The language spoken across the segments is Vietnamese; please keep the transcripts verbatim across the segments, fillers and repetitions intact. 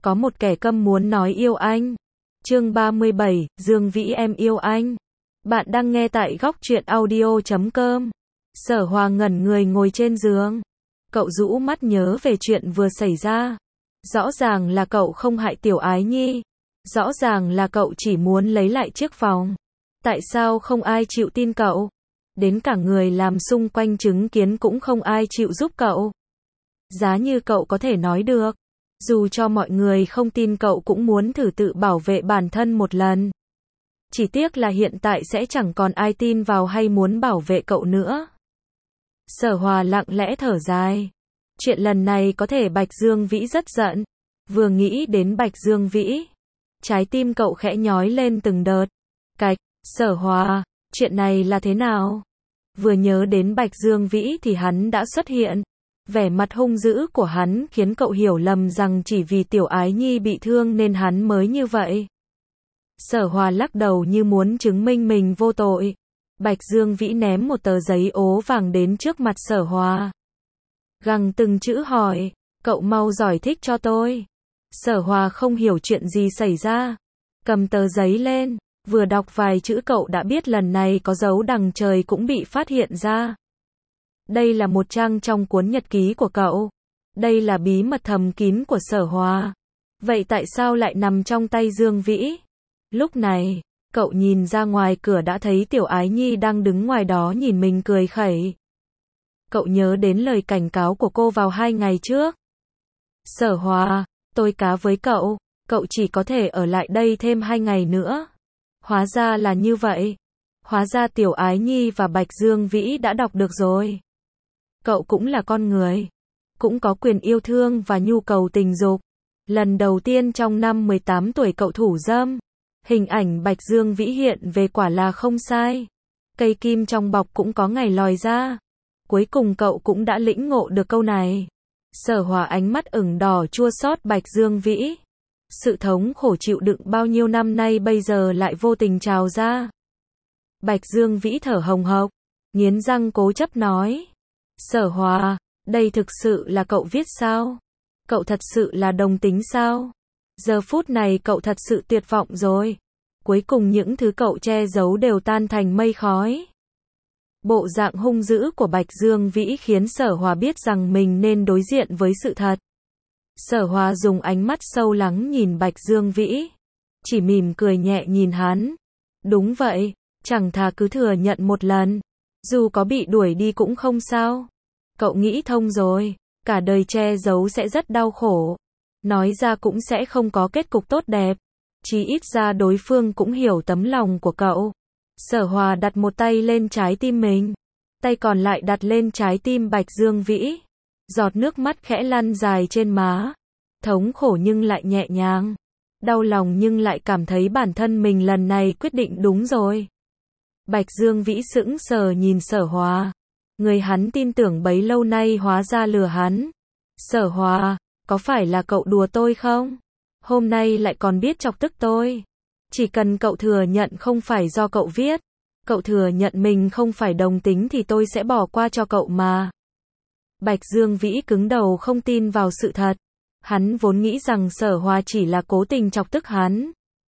Có một kẻ câm muốn nói yêu anh. Chương ba mươi bảy, Dương Vĩ em yêu anh. Bạn đang nghe tại góc truyện audio chấm com. Sở Hòa ngẩn người ngồi trên giường. Cậu rũ mắt nhớ về chuyện vừa xảy ra. Rõ ràng là cậu không hại Tiểu Ái Nhi. Rõ ràng là cậu chỉ muốn lấy lại chiếc vòng. Tại sao không ai chịu tin cậu? Đến cả người làm xung quanh chứng kiến cũng không ai chịu giúp cậu. Giá như cậu có thể nói được. Dù cho mọi người không tin cậu cũng muốn thử tự bảo vệ bản thân một lần. Chỉ tiếc là hiện tại sẽ chẳng còn ai tin vào hay muốn bảo vệ cậu nữa. Sở Hòa lặng lẽ thở dài. Chuyện lần này có thể Bạch Dương Vĩ rất giận. Vừa nghĩ đến Bạch Dương Vĩ, trái tim cậu khẽ nhói lên từng đợt. Cạch, Sở Hòa, chuyện này là thế nào? Vừa nhớ đến Bạch Dương Vĩ thì hắn đã xuất hiện. Vẻ mặt hung dữ của hắn khiến cậu hiểu lầm rằng chỉ vì Tiểu Ái Nhi bị thương nên hắn mới như vậy. Sở Hòa lắc đầu như muốn chứng minh mình vô tội. Bạch Dương Vĩ ném một tờ giấy ố vàng đến trước mặt Sở Hòa. Gằn từng chữ hỏi, cậu mau giải thích cho tôi. Sở Hòa không hiểu chuyện gì xảy ra. Cầm tờ giấy lên, vừa đọc vài chữ cậu đã biết lần này có dấu đằng trời cũng bị phát hiện ra. Đây là một trang trong cuốn nhật ký của cậu. Đây là bí mật thầm kín của Sở Hòa. Vậy tại sao lại nằm trong tay Dương Vĩ? Lúc này, cậu nhìn ra ngoài cửa đã thấy Tiểu Ái Nhi đang đứng ngoài đó nhìn mình cười khẩy. Cậu nhớ đến lời cảnh cáo của cô vào hai ngày trước. Sở Hòa, tôi cá với cậu, cậu chỉ có thể ở lại đây thêm hai ngày nữa. Hóa ra là như vậy. Hóa ra Tiểu Ái Nhi và Bạch Dương Vĩ đã đọc được rồi. Cậu cũng là con người, cũng có quyền yêu thương và nhu cầu tình dục. Lần đầu tiên trong năm mười tám tuổi cậu thủ dâm. Hình ảnh Bạch Dương Vĩ hiện về quả là không sai. Cây kim trong bọc cũng có ngày lòi ra. Cuối cùng cậu cũng đã lĩnh ngộ được câu này. Sở Hòa ánh mắt ửng đỏ chua xót Bạch Dương Vĩ. Sự thống khổ chịu đựng bao nhiêu năm nay bây giờ lại vô tình trào ra. Bạch Dương Vĩ thở hồng hộc, nghiến răng cố chấp nói. Sở Hòa, đây thực sự là cậu viết sao? Cậu thật sự là đồng tính sao? Giờ phút này cậu thật sự tuyệt vọng rồi. Cuối cùng những thứ cậu che giấu đều tan thành mây khói. Bộ dạng hung dữ của Bạch Dương Vĩ khiến Sở Hòa biết rằng mình nên đối diện với sự thật. Sở Hòa dùng ánh mắt sâu lắng nhìn Bạch Dương Vĩ. Chỉ mỉm cười nhẹ nhìn hắn. Đúng vậy, chẳng thà cứ thừa nhận một lần. Dù có bị đuổi đi cũng không sao. Cậu nghĩ thông rồi, cả đời che giấu sẽ rất đau khổ. Nói ra cũng sẽ không có kết cục tốt đẹp. Chí ít ra đối phương cũng hiểu tấm lòng của cậu. Sở Hòa đặt một tay lên trái tim mình. Tay còn lại đặt lên trái tim Bạch Dương Vĩ. Giọt nước mắt khẽ lăn dài trên má. Thống khổ nhưng lại nhẹ nhàng. Đau lòng nhưng lại cảm thấy bản thân mình lần này quyết định đúng rồi. Bạch Dương Vĩ sững sờ nhìn Sở Hòa. Người hắn tin tưởng bấy lâu nay hóa ra lừa hắn. Sở Hòa, có phải là cậu đùa tôi không? Hôm nay lại còn biết chọc tức tôi. Chỉ cần cậu thừa nhận không phải do cậu viết. Cậu thừa nhận mình không phải đồng tính thì tôi sẽ bỏ qua cho cậu mà. Bạch Dương Vĩ cứng đầu không tin vào sự thật. Hắn vốn nghĩ rằng Sở Hòa chỉ là cố tình chọc tức hắn.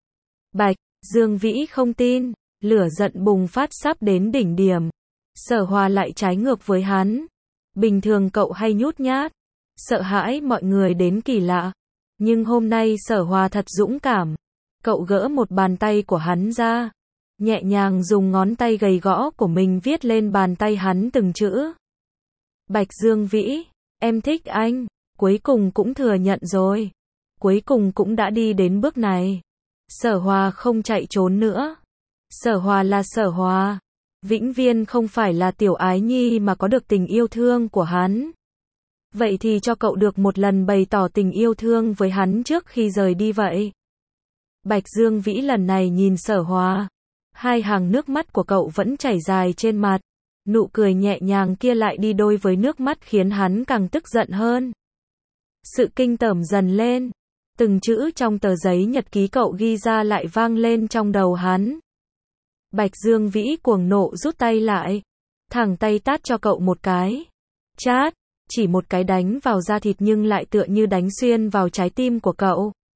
Bạch Dương Vĩ không tin. Lửa giận bùng phát sắp đến đỉnh điểm. Sở Hòa lại trái ngược với hắn. Bình thường cậu hay nhút nhát, sợ hãi mọi người đến kỳ lạ. Nhưng hôm nay Sở Hòa thật dũng cảm. Cậu gỡ một bàn tay của hắn ra. Nhẹ nhàng dùng ngón tay gầy gõ của mình viết lên bàn tay hắn từng chữ. Bạch Dương Vĩ, em thích anh. Cuối cùng cũng thừa nhận rồi. Cuối cùng cũng đã đi đến bước này. Sở Hòa không chạy trốn nữa. Sở Hòa là Sở Hòa. Vĩnh viễn không phải là Tiểu Ái Nhi mà có được tình yêu thương của hắn. Vậy thì cho cậu được một lần bày tỏ tình yêu thương với hắn trước khi rời đi vậy. Bạch Dương Vĩ lần này nhìn Sở Hòa. Hai hàng nước mắt của cậu vẫn chảy dài trên mặt. Nụ cười nhẹ nhàng kia lại đi đôi với nước mắt khiến hắn càng tức giận hơn. Sự kinh tởm dần lên. Từng chữ trong tờ giấy nhật ký cậu ghi ra lại vang lên trong đầu hắn. Bạch Dương Vĩ cuồng nộ rút tay lại. Thẳng tay tát cho cậu một cái. Chát, chỉ một cái đánh vào da thịt nhưng lại tựa như đánh xuyên vào trái tim của cậu.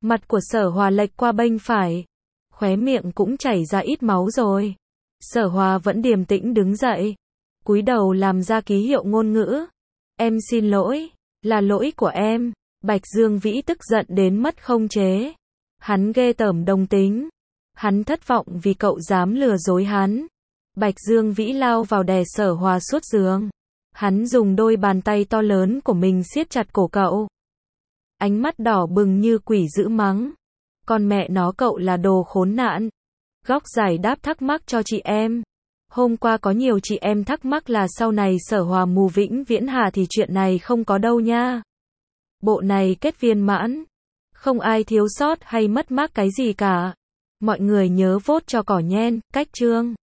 Mặt của Sở Hòa lệch qua bênh phải. Khóe miệng cũng chảy ra ít máu rồi. Sở Hòa vẫn điềm tĩnh đứng dậy. Cúi đầu làm ra ký hiệu ngôn ngữ. Em xin lỗi. Là lỗi của em. Bạch Dương Vĩ tức giận đến mất không chế. Hắn ghê tởm đồng tính. Hắn thất vọng vì cậu dám lừa dối hắn. Bạch Dương Vĩ lao vào đè Sở Hòa suốt giường. Hắn dùng đôi bàn tay to lớn của mình siết chặt cổ cậu. Ánh mắt đỏ bừng như quỷ dữ mắng. Con mẹ nó cậu là đồ khốn nạn. Góc giải đáp thắc mắc cho chị em. Hôm qua có nhiều chị em thắc mắc là sau này Sở Hòa mù vĩnh viễn hà thì chuyện này không có đâu nha. Bộ này kết viên mãn. Không ai thiếu sót hay mất mát cái gì cả. Mọi người nhớ vote cho Cỏ Nhen, cách chương.